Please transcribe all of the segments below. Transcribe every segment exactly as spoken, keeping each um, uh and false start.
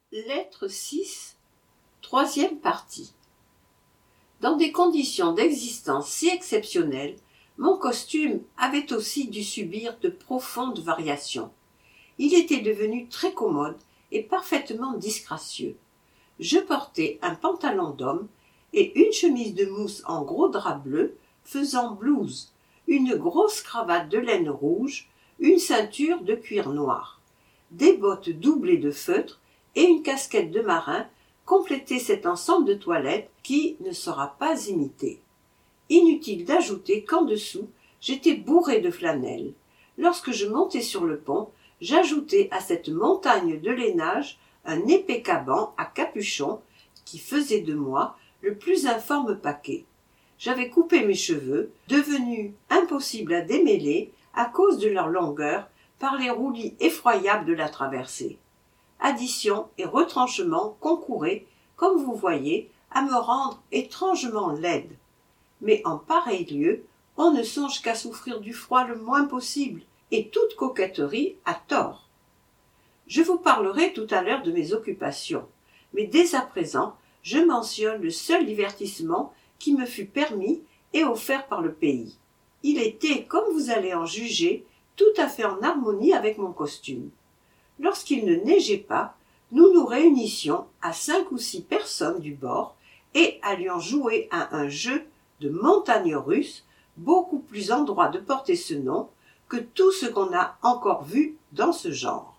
Lettre six, troisième partie. Dans des conditions d'existence si exceptionnelles, mon costume avait aussi dû subir de profondes variations. Il était devenu très commode et parfaitement disgracieux. Je portais un pantalon d'homme et une chemise de mousse en gros drap bleu, faisant blouse, une grosse cravate de laine rouge, une ceinture de cuir noir, des bottes doublées de feutre et une casquette de marin complétaient cet ensemble de toilette qui ne sera pas imité. Inutile d'ajouter qu'en dessous, j'étais bourré de flanelle. Lorsque je montais sur le pont, j'ajoutais à cette montagne de lainage un épais caban à capuchon qui faisait de moi le plus informe paquet. J'avais coupé mes cheveux, devenus impossibles à démêler à cause de leur longueur par les roulis effroyables de la traversée. Addition et retranchement concouraient, comme vous voyez, à me rendre étrangement laide. Mais en pareil lieu, on ne songe qu'à souffrir du froid le moins possible, et toute coquetterie a tort. Je vous parlerai tout à l'heure de mes occupations, mais dès à présent, je mentionne le seul divertissement qui me fut permis et offert par le pays. Il était, comme vous allez en juger, tout à fait en harmonie avec mon costume. Lorsqu'il ne neigeait pas, nous nous réunissions à cinq ou six personnes du bord et allions jouer à un jeu de montagne russe beaucoup plus en droit de porter ce nom que tout ce qu'on a encore vu dans ce genre.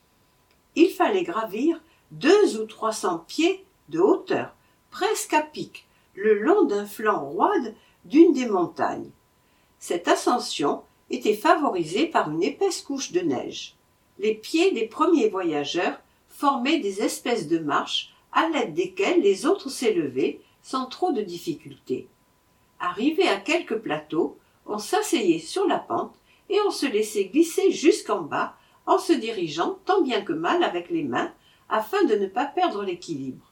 Il fallait gravir deux ou trois cents pieds de hauteur, presque à pic, le long d'un flanc roide d'une des montagnes. Cette ascension était favorisée par une épaisse couche de neige. Les pieds des premiers voyageurs formaient des espèces de marches à l'aide desquelles les autres s'élevaient sans trop de difficulté. Arrivé à quelques plateaux, on s'asseyait sur la pente et on se laissait glisser jusqu'en bas en se dirigeant tant bien que mal avec les mains afin de ne pas perdre l'équilibre.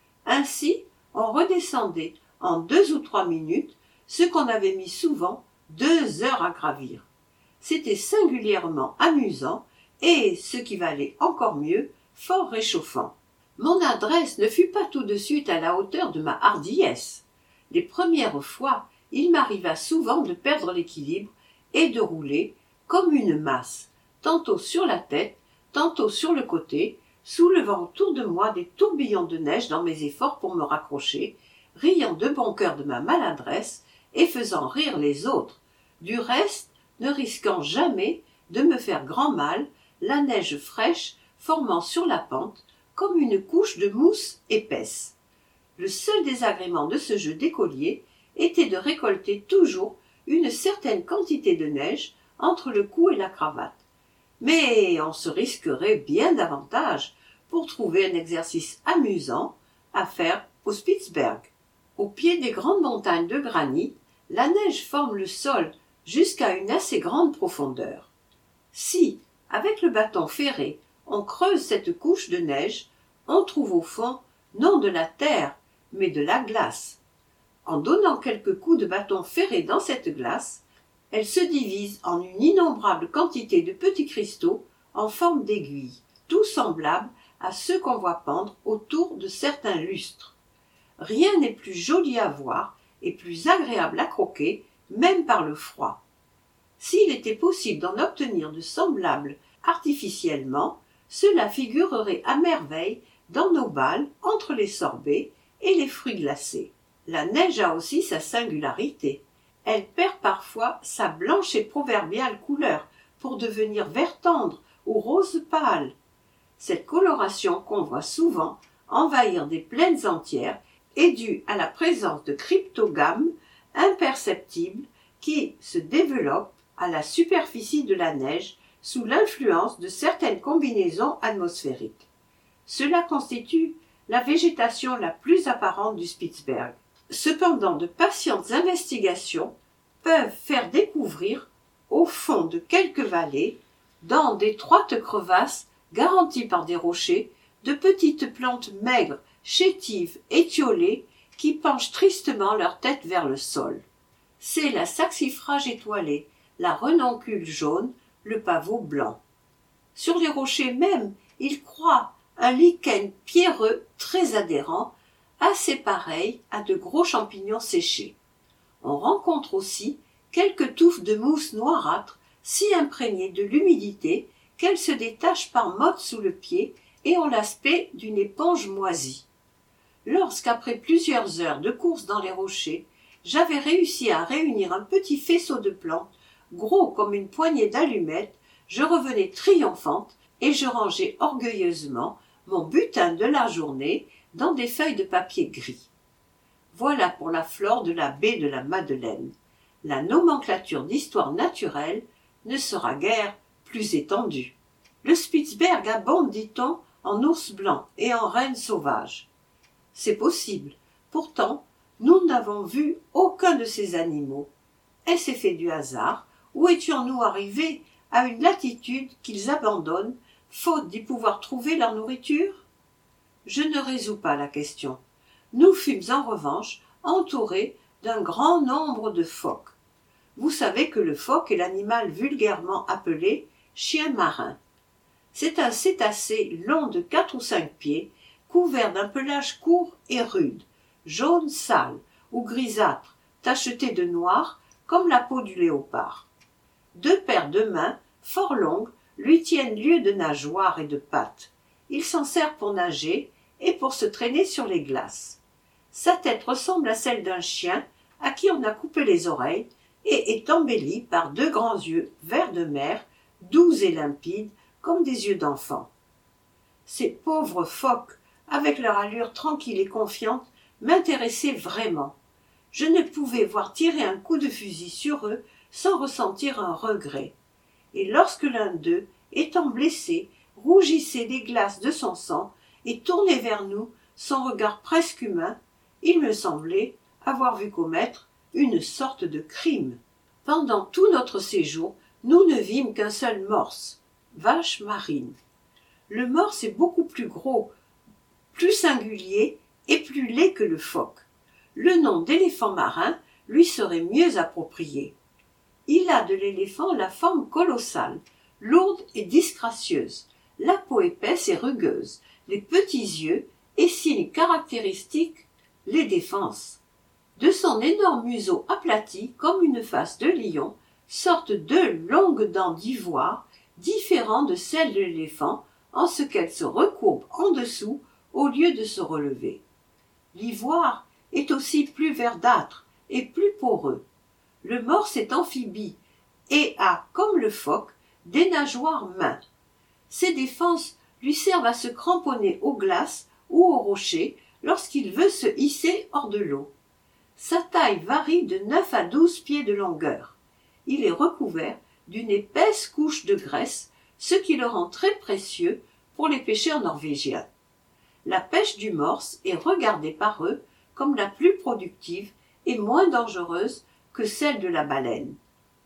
Ainsi, on redescendait en deux ou trois minutes ce qu'on avait mis souvent deux heures à gravir. C'était singulièrement amusant et, ce qui valait encore mieux, fort réchauffant. Mon adresse ne fut pas tout de suite à la hauteur de ma hardiesse. Les premières fois, il m'arriva souvent de perdre l'équilibre et de rouler comme une masse, tantôt sur la tête, tantôt sur le côté, soulevant autour de moi des tourbillons de neige dans mes efforts pour me raccrocher, riant de bon cœur de ma maladresse et faisant rire les autres, du reste ne risquant jamais de me faire grand mal, la neige fraîche formant sur la pente comme une couche de mousse épaisse. Le seul désagrément de ce jeu d'écolier était de récolter toujours une certaine quantité de neige entre le cou et la cravate. Mais on se risquerait bien davantage pour trouver un exercice amusant à faire au Spitzberg. Au pied des grandes montagnes de granit, la neige forme le sol jusqu'à une assez grande profondeur. Si, avec le bâton ferré, on creuse cette couche de neige, on trouve au fond non de la terre, mais de la glace. En donnant quelques coups de bâton ferré dans cette glace, elle se divise en une innombrable quantité de petits cristaux en forme d'aiguilles, tous semblables à ceux qu'on voit pendre autour de certains lustres. Rien n'est plus joli à voir et plus agréable à croquer, même par le froid. S'il était possible d'en obtenir de semblables artificiellement, cela figurerait à merveille dans nos bals entre les sorbets et les fruits glacés. La neige a aussi sa singularité. Elle perd parfois sa blanche et proverbiale couleur pour devenir vert tendre ou rose pâle. Cette coloration qu'on voit souvent envahir des plaines entières est due à la présence de cryptogames imperceptibles qui se développent à la superficie de la neige sous l'influence de certaines combinaisons atmosphériques. Cela constitue la végétation la plus apparente du Spitzberg. Cependant, de patientes investigations peuvent faire découvrir, au fond de quelques vallées, dans d'étroites crevasses garanties par des rochers, de petites plantes maigres, chétives, étiolées, qui penchent tristement leur tête vers le sol. C'est la saxifrage étoilée, la renoncule jaune, le pavot blanc. Sur les rochers même, il croît un lichen pierreux très adhérent, assez pareil à de gros champignons séchés. On rencontre aussi quelques touffes de mousse noirâtre si imprégnées de l'humidité qu'elles se détachent par mottes sous le pied et ont l'aspect d'une éponge moisie. Lorsqu'après plusieurs heures de course dans les rochers, j'avais réussi à réunir un petit faisceau de plantes, gros comme une poignée d'allumettes, je revenais triomphante et je rangeais orgueilleusement mon butin de la journée dans des feuilles de papier gris. Voilà pour la flore de la baie de la Madeleine. La nomenclature d'histoire naturelle ne sera guère plus étendue. Le Spitzberg abonde, dit-on, en ours blanc et en renne sauvage. C'est possible. Pourtant, nous n'avons vu aucun de ces animaux. Est-ce effet du hasard, ou étions-nous arrivés à une latitude qu'ils abandonnent, faute d'y pouvoir trouver leur nourriture? Je ne résous pas la question. Nous fûmes en revanche entourés d'un grand nombre de phoques. Vous savez que le phoque est l'animal vulgairement appelé chien marin. C'est un cétacé long de quatre ou cinq pieds, couvert d'un pelage court et rude, jaune sale ou grisâtre, tacheté de noir comme la peau du léopard. Deux paires de mains, fort longues, lui tiennent lieu de nageoires et de pattes. Il s'en sert pour nager et pour se traîner sur les glaces. Sa tête ressemble à celle d'un chien à qui on a coupé les oreilles et est embellie par deux grands yeux vert de mer, doux et limpides comme des yeux d'enfant. Ces pauvres phoques, avec leur allure tranquille et confiante, m'intéressaient vraiment. Je ne pouvais voir tirer un coup de fusil sur eux sans ressentir un regret. Et lorsque l'un d'eux, étant blessé, rougissait des glaces de son sang et tournait vers nous son regard presque humain, il me semblait avoir vu commettre une sorte de crime. Pendant tout notre séjour, nous ne vîmes qu'un seul morse, vache marine. Le morse est beaucoup plus gros, plus singulier et plus laid que le phoque. Le nom d'éléphant marin lui serait mieux approprié. Il a de l'éléphant la forme colossale, lourde et disgracieuse, la peau épaisse et rugueuse, les petits yeux et signe caractéristique, les défenses. De son énorme museau aplati comme une face de lion sortent deux longues dents d'ivoire, différentes de celles de l'éléphant en ce qu'elles se recourbent en dessous au lieu de se relever. L'ivoire est aussi plus verdâtre et plus poreux. Le morse est amphibie et a, comme le phoque, des nageoires mains. Ses défenses lui servent à se cramponner aux glaces ou aux rochers lorsqu'il veut se hisser hors de l'eau. Sa taille varie de neuf à douze pieds de longueur. Il est recouvert d'une épaisse couche de graisse, ce qui le rend très précieux pour les pêcheurs norvégiens. La pêche du morse est regardée par eux comme la plus productive et moins dangereuse que celle de la baleine.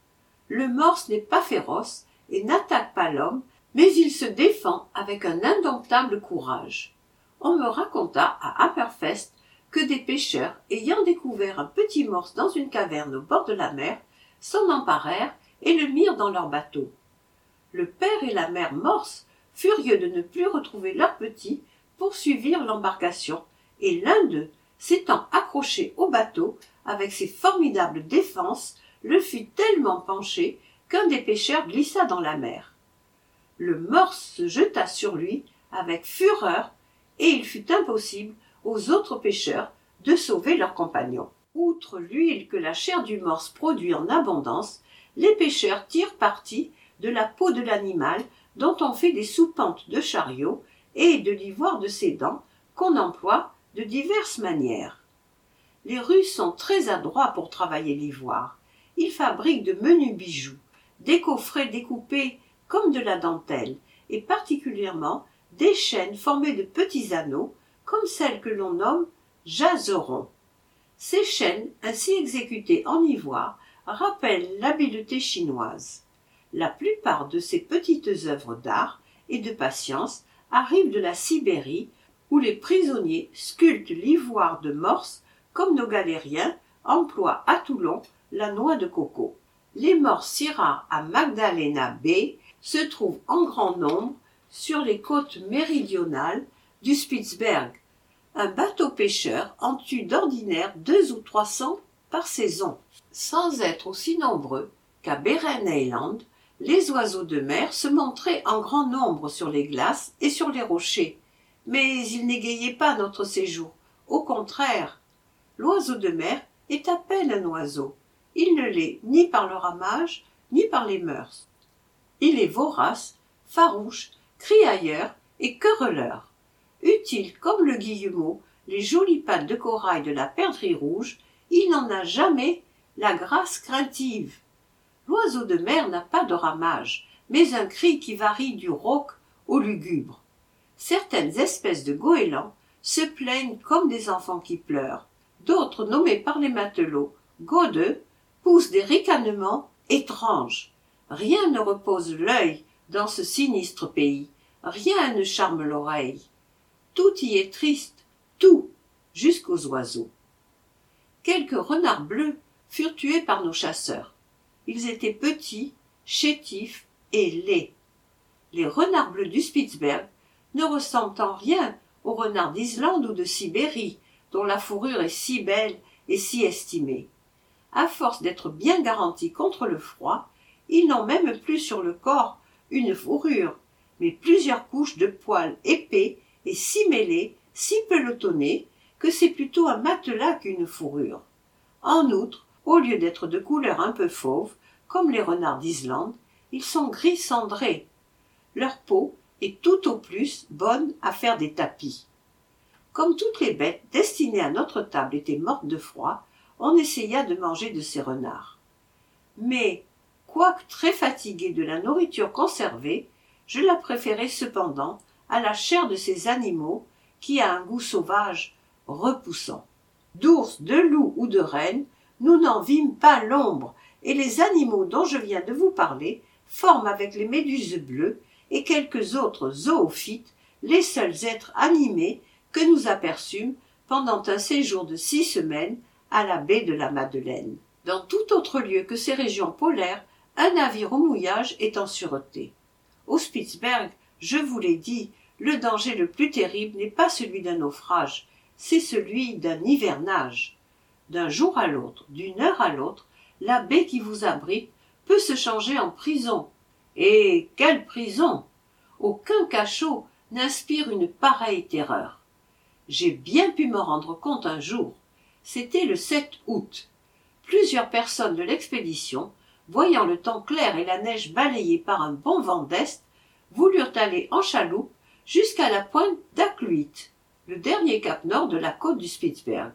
Le morse n'est pas féroce et n'attaque pas l'homme, mais il se défend avec un indomptable courage. On me raconta à Hammerfest que des pêcheurs, ayant découvert un petit morse dans une caverne au bord de la mer, s'en emparèrent et le mirent dans leur bateau. Le père et la mère morse, furieux de ne plus retrouver leur petit, poursuivirent l'embarcation, et l'un d'eux, s'étant accroché au bateau avec ses formidables défenses, le fit tellement pencher qu'un des pêcheurs glissa dans la mer. Le morse se jeta sur lui avec fureur, et il fut impossible aux autres pêcheurs de sauver leurs compagnons. Outre l'huile que la chair du morse produit en abondance, les pêcheurs tirent parti de la peau de l'animal dont on fait des soupentes de chariot et de l'ivoire de ses dents qu'on emploie de diverses manières. Les Russes sont très adroits pour travailler l'ivoire. Ils fabriquent de menus bijoux, des coffrets découpés comme de la dentelle, et particulièrement des chaînes formées de petits anneaux, comme celles que l'on nomme jaserons. Ces chaînes, ainsi exécutées en ivoire, rappellent l'habileté chinoise. La plupart de ces petites œuvres d'art et de patience arrivent de la Sibérie, où les prisonniers sculptent l'ivoire de morse comme nos galériens emploient à Toulon la noix de coco. Les morses si rares à Magdalena Bay se trouvent en grand nombre sur les côtes méridionales du Spitzberg. Un bateau pêcheur en tue d'ordinaire deux ou trois cents par saison. Sans être aussi nombreux qu'à Beren-Eiland, les oiseaux de mer se montraient en grand nombre sur les glaces et sur les rochers, mais ils n'égayaient pas notre séjour. Au contraire, l'oiseau de mer est à peine un oiseau. Il ne l'est ni par le ramage, ni par les mœurs. Il est vorace, farouche, criailleur et querelleur. Eût-il, comme le guillemot, les jolies pattes de corail de la perdrix rouge, il n'en a jamais la grâce craintive. L'oiseau de mer n'a pas de ramage, mais un cri qui varie du rauque au lugubre. Certaines espèces de goélands se plaignent comme des enfants qui pleurent. D'autres, nommés par les matelots godeux, poussent des ricanements étranges. Rien ne repose l'œil dans ce sinistre pays, rien ne charme l'oreille. Tout y est triste, tout, jusqu'aux oiseaux. Quelques renards bleus furent tués par nos chasseurs. Ils étaient petits, chétifs et laids. Les renards bleus du Spitzberg ne ressemblent en rien aux renards d'Islande ou de Sibérie, dont la fourrure est si belle et si estimée. À force d'être bien garantis contre le froid, ils n'ont même plus sur le corps une fourrure, mais plusieurs couches de poils épais et si mêlés, si pelotonnés, que c'est plutôt un matelas qu'une fourrure. En outre, au lieu d'être de couleur un peu fauve, comme les renards d'Islande, ils sont gris cendré. Leur peau est tout au plus bonne à faire des tapis. Comme toutes les bêtes destinées à notre table étaient mortes de froid, on essaya de manger de ces renards. Mais, quoique très fatigué de la nourriture conservée, je la préférais cependant à la chair de ces animaux qui a un goût sauvage repoussant. D'ours, de loups ou de rennes, nous n'en vîmes pas l'ombre, et les animaux dont je viens de vous parler forment avec les méduses bleues et quelques autres zoophytes les seuls êtres animés que nous aperçûmes pendant un séjour de six semaines à la baie de la Madeleine. Dans tout autre lieu que ces régions polaires, un navire au mouillage est en sûreté. Au Spitzberg, je vous l'ai dit, le danger le plus terrible n'est pas celui d'un naufrage, c'est celui d'un hivernage. D'un jour à l'autre, d'une heure à l'autre, la baie qui vous abrite peut se changer en prison. Et quelle prison! Aucun cachot n'inspire une pareille terreur. J'ai bien pu me rendre compte un jour. C'était le sept août. Plusieurs personnes de l'expédition, voyant le temps clair et la neige balayée par un bon vent d'est, voulurent aller en chaloupe jusqu'à la pointe d'Akluit, le dernier cap nord de la côte du Spitzberg.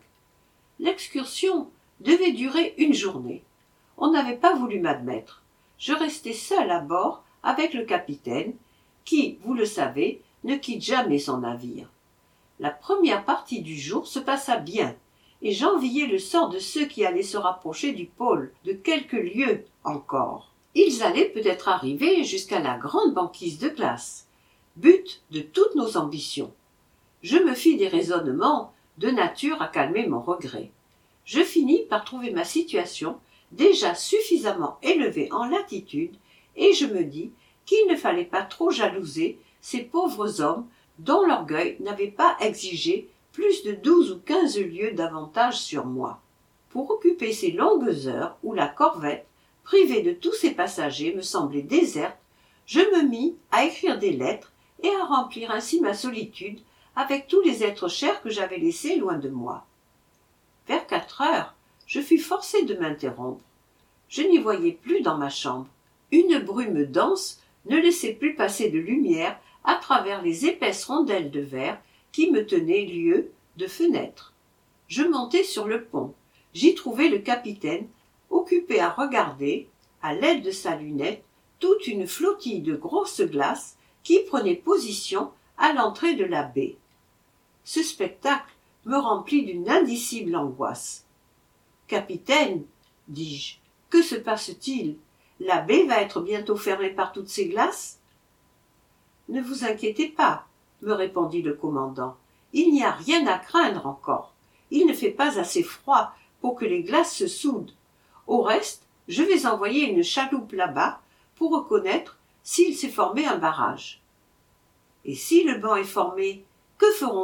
L'excursion devait durer une journée. On n'avait pas voulu m'admettre. Je restai seul à bord avec le capitaine, qui, vous le savez, ne quitte jamais son navire. La première partie du jour se passa bien, et j'enviais le sort de ceux qui allaient se rapprocher du pôle de quelques lieues encore. Ils allaient peut-être arriver jusqu'à la grande banquise de glace, but de toutes nos ambitions. Je me fis des raisonnements de nature à calmer mon regret. Je finis par trouver ma situation déjà suffisamment élevée en latitude, et je me dis qu'il ne fallait pas trop jalouser ces pauvres hommes dont l'orgueil n'avait pas exigé plus de douze ou quinze lieues d'avantage sur moi. Pour occuper ces longues heures où la corvette, privée de tous ses passagers, me semblait déserte, je me mis à écrire des lettres et à remplir ainsi ma solitude avec tous les êtres chers que j'avais laissés loin de moi. Vers quatre heures, je fus forcé de m'interrompre. Je n'y voyais plus dans ma chambre. Une brume dense ne laissait plus passer de lumière à travers les épaisses rondelles de verre qui me tenaient lieu de fenêtre. Je montai sur le pont. J'y trouvai le capitaine, occupé à regarder, à l'aide de sa lunette, toute une flottille de grosses glaces qui prenait position à l'entrée de la baie. Ce spectacle me remplit d'une indicible angoisse. « Capitaine, dis-je, que se passe-t-il? La baie va être bientôt fermée par toutes ces glaces ?»« Ne vous inquiétez pas, » me répondit le commandant. « Il n'y a rien à craindre encore. Il ne fait pas assez froid pour que les glaces se soudent. Au reste, je vais envoyer une chaloupe là-bas pour reconnaître s'il s'est formé un barrage. » Et si le banc est formé, que ferons-nous »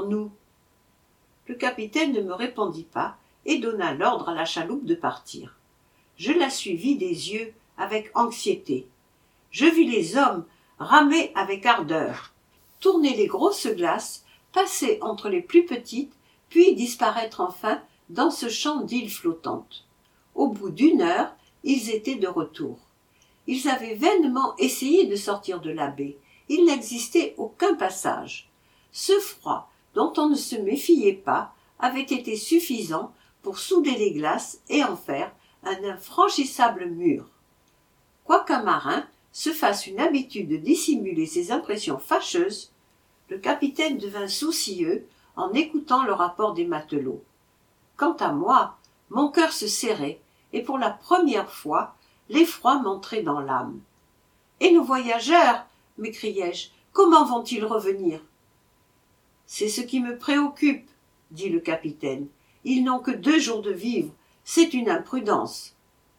Le capitaine ne me répondit pas et donna l'ordre à la chaloupe de partir. Je la suivis des yeux avec anxiété. Je vis les hommes ramer avec ardeur, tourner les grosses glaces, passer entre les plus petites, puis disparaître enfin dans ce champ d'îles flottantes. Au bout d'une heure, ils étaient de retour. Ils avaient vainement essayé de sortir de la baie. Il n'existait aucun passage. Ce froid, dont on ne se méfiait pas, avait été suffisant pour souder les glaces et en faire un infranchissable mur. Quoiqu'un marin se fasse une habitude de dissimuler ses impressions fâcheuses, le capitaine devint soucieux en écoutant le rapport des matelots. Quant à moi, mon cœur se serrait, et pour la première fois, l'effroi m'entrait dans l'âme. « Et nos voyageurs » m'écriai-je, « comment vont-ils revenir ?»« C'est ce qui me préoccupe, » dit le capitaine. « Ils n'ont que deux jours de vivre, c'est une imprudence. »«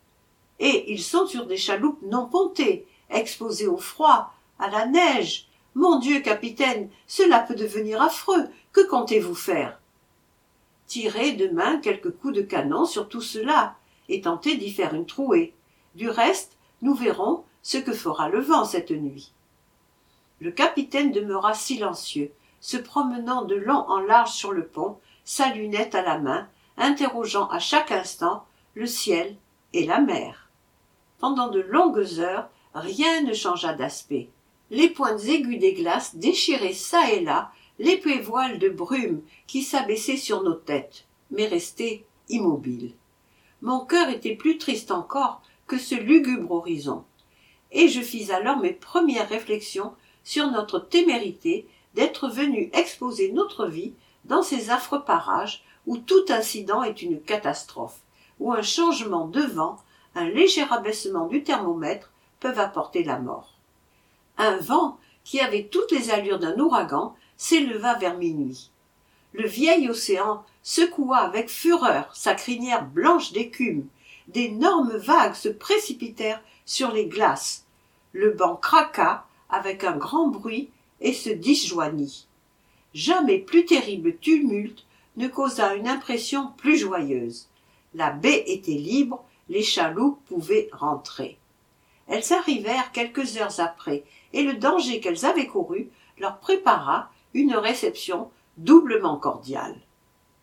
Et ils sont sur des chaloupes non pontées, exposées au froid, à la neige. Mon Dieu, capitaine, cela peut devenir affreux. Que comptez-vous faire ?»« Tirer demain quelques coups de canon sur tout cela, et tenter d'y faire une trouée. Du reste, nous verrons ce que fera le vent cette nuit. » Le capitaine demeura silencieux, se promenant de long en large sur le pont, sa lunette à la main, interrogeant à chaque instant le ciel et la mer. Pendant de longues heures, rien ne changea d'aspect. Les pointes aiguës des glaces déchiraient çà et là l'épais voile de brume qui s'abaissait sur nos têtes, mais restait immobile. Mon cœur était plus triste encore que ce lugubre horizon, et je fis alors mes premières réflexions sur notre témérité d'être venus exposer notre vie dans ces affreux parages où tout incident est une catastrophe, où un changement de vent, un léger abaissement du thermomètre peuvent apporter la mort. Un vent, qui avait toutes les allures d'un ouragan, s'éleva vers minuit. Le vieil océan secoua avec fureur sa crinière blanche d'écume. D'énormes vagues se précipitèrent sur les glaces. Le banc craqua avec un grand bruit et se disjoignit. Jamais plus terrible tumulte ne causa une impression plus joyeuse. La baie était libre, les chaloupes pouvaient rentrer. Elles arrivèrent quelques heures après, et le danger qu'elles avaient couru leur prépara une réception doublement cordiale.